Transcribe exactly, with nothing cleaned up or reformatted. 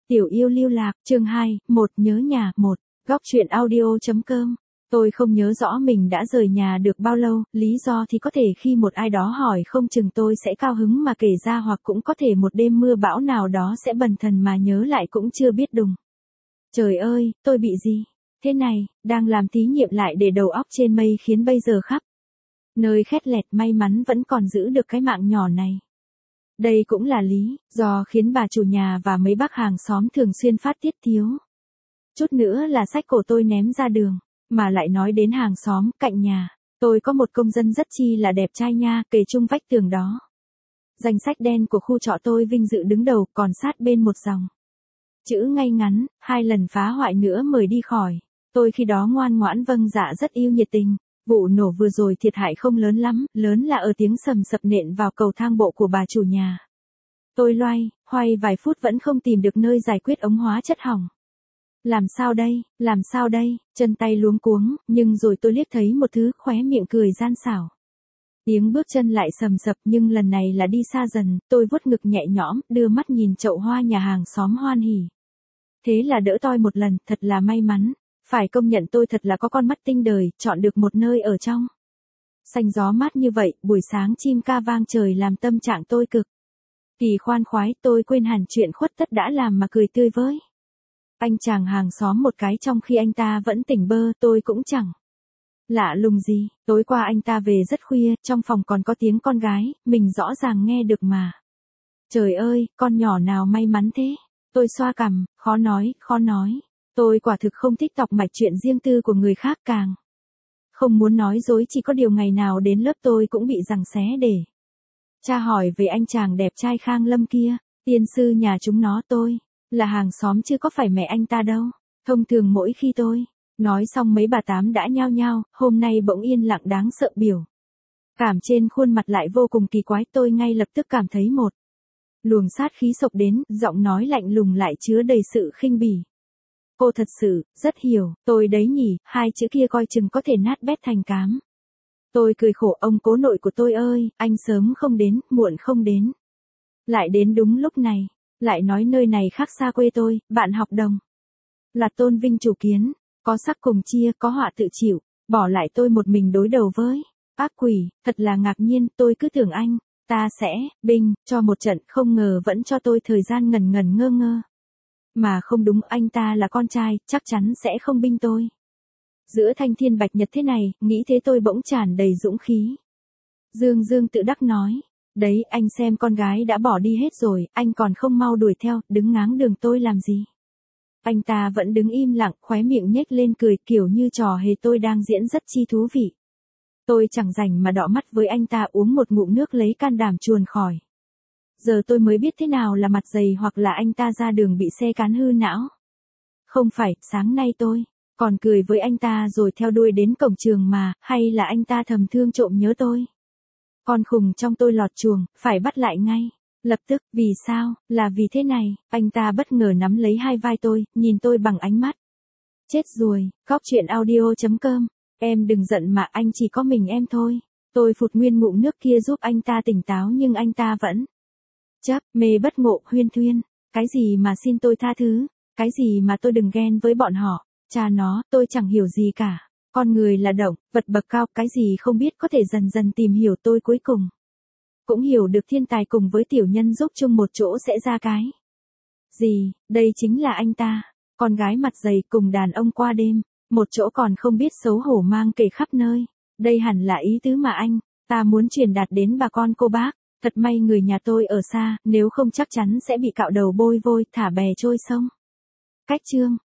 Tiểu yêu lưu lạc, chương hai, một nhớ nhà, một, góc truyện audio.com. Tôi không nhớ rõ mình đã rời nhà được bao lâu, lý do thì có thể khi một ai đó hỏi không chừng tôi sẽ cao hứng mà kể ra, hoặc cũng có thể một đêm mưa bão nào đó sẽ bần thần mà nhớ lại cũng chưa biết đùng. Trời ơi, tôi bị gì? Thế này, đang làm thí nghiệm lại để đầu óc trên mây khiến bây giờ khắp nơi khét lẹt, may mắn vẫn còn giữ được cái mạng nhỏ này. Đây cũng là lý do khiến bà chủ nhà và mấy bác hàng xóm thường xuyên phát tiết thiếu chút nữa là xách cổ tôi ném ra đường. Mà lại nói đến hàng xóm cạnh nhà, tôi có một công dân rất chi là đẹp trai nha, kề chung vách tường đó. Danh sách đen của khu trọ tôi vinh dự đứng đầu, còn sát bên một dòng chữ ngay ngắn, hai lần phá hoại nữa mời đi khỏi. Tôi khi đó ngoan ngoãn vâng dạ rất yêu nhiệt tình. Vụ nổ vừa rồi thiệt hại không lớn lắm, lớn là ở tiếng sầm sập nện vào cầu thang bộ của bà chủ nhà. Tôi loay hoay vài phút vẫn không tìm được nơi giải quyết ống hóa chất hỏng. Làm sao đây, làm sao đây, chân tay luống cuống, nhưng rồi tôi liếc thấy một thứ, khóe miệng cười gian xảo. Tiếng bước chân lại sầm sập, nhưng lần này là đi xa dần. Tôi vuốt ngực nhẹ nhõm, đưa mắt nhìn chậu hoa nhà hàng xóm hoan hỉ. Thế là đỡ toi một lần, thật là may mắn. Phải công nhận tôi thật là có con mắt tinh đời, chọn được một nơi ở trong xanh gió mát như vậy. Buổi sáng chim ca vang trời làm tâm trạng tôi cực kỳ khoan khoái. Tôi quên hẳn chuyện khuất tất đã làm mà cười tươi với anh chàng hàng xóm một cái trong khi anh ta vẫn tỉnh bơ. Tôi cũng chẳng lạ lùng gì, tối qua anh ta về rất khuya, trong phòng còn có tiếng con gái, mình rõ ràng nghe được mà. Trời ơi, con nhỏ nào may mắn thế. Tôi xoa cằm, khó nói, khó nói. Tôi quả thực không thích tọc mạch chuyện riêng tư của người khác, càng không muốn nói dối. Chỉ có điều ngày nào đến lớp tôi cũng bị giằng xé để tra hỏi về anh chàng đẹp trai Khang Lâm kia, tiên sư nhà chúng nó. Tôi là hàng xóm chứ có phải mẹ anh ta đâu. Thông thường mỗi khi tôi nói xong mấy bà tám đã nhao nhao, hôm nay bỗng yên lặng đáng sợ, biểu cảm trên khuôn mặt lại vô cùng kỳ quái. Tôi ngay lập tức cảm thấy một luồng sát khí xộc đến, giọng nói lạnh lùng lại chứa đầy sự khinh bỉ. Cô thật sự rất hiểu tôi đấy nhỉ, hai chữ kia coi chừng có thể nát bét thành cám. Tôi cười khổ, ông cố nội của tôi ơi, anh sớm không đến, muộn không đến, lại đến đúng lúc này. Lại nói nơi này khác xa quê tôi, bạn học đồng là tôn vinh chủ kiến, có sắc cùng chia, có họa tự chịu, bỏ lại tôi một mình đối đầu với ác quỷ. Thật là ngạc nhiên, tôi cứ tưởng anh ta sẽ binh cho một trận, không ngờ vẫn cho tôi thời gian ngần ngần ngơ ngơ. Mà không đúng, anh ta là con trai, chắc chắn sẽ không binh tôi. Giữa thanh thiên bạch nhật thế này, nghĩ thế tôi bỗng tràn đầy dũng khí. Dương Dương tự đắc nói, đấy, anh xem con gái đã bỏ đi hết rồi, anh còn không mau đuổi theo, đứng ngáng đường tôi làm gì. Anh ta vẫn đứng im lặng, khóe miệng nhếch lên cười, kiểu như trò hề tôi đang diễn rất chi thú vị. Tôi chẳng rảnh mà đọ mắt với anh ta, uống một ngụm nước lấy can đảm chuồn khỏi. Giờ tôi mới biết thế nào là mặt dày, hoặc là anh ta ra đường bị xe cán hư não. Không phải, sáng nay tôi còn cười với anh ta rồi theo đuôi đến cổng trường mà, hay là anh ta thầm thương trộm nhớ tôi. Con khùng trong tôi lọt chuồng, phải bắt lại ngay lập tức. Vì sao? Là vì thế này. Anh ta bất ngờ nắm lấy hai vai tôi, nhìn tôi bằng ánh mắt chết rồi. Góc truyện audio.com. Em đừng giận mà, anh chỉ có mình em thôi. Tôi phụt nguyên ngụm nước kia giúp anh ta tỉnh táo, nhưng anh ta vẫn chấp mê bất ngộ, huyên thuyên. Cái gì mà xin tôi tha thứ, cái gì mà tôi đừng ghen với bọn họ. Cha nó, tôi chẳng hiểu gì cả. Con người là động vật bậc cao, cái gì không biết có thể dần dần tìm hiểu. Tôi cuối cùng cũng hiểu được thiên tài cùng với tiểu nhân giúp chung một chỗ sẽ ra cái gì. Đây chính là anh ta, con gái mặt dày cùng đàn ông qua đêm một chỗ còn không biết xấu hổ mang kể khắp nơi. Đây hẳn là ý tứ mà anh ta muốn truyền đạt đến bà con cô bác. Thật may người nhà tôi ở xa, nếu không chắc chắn sẽ bị cạo đầu bôi vôi, thả bè trôi sông. Cách chương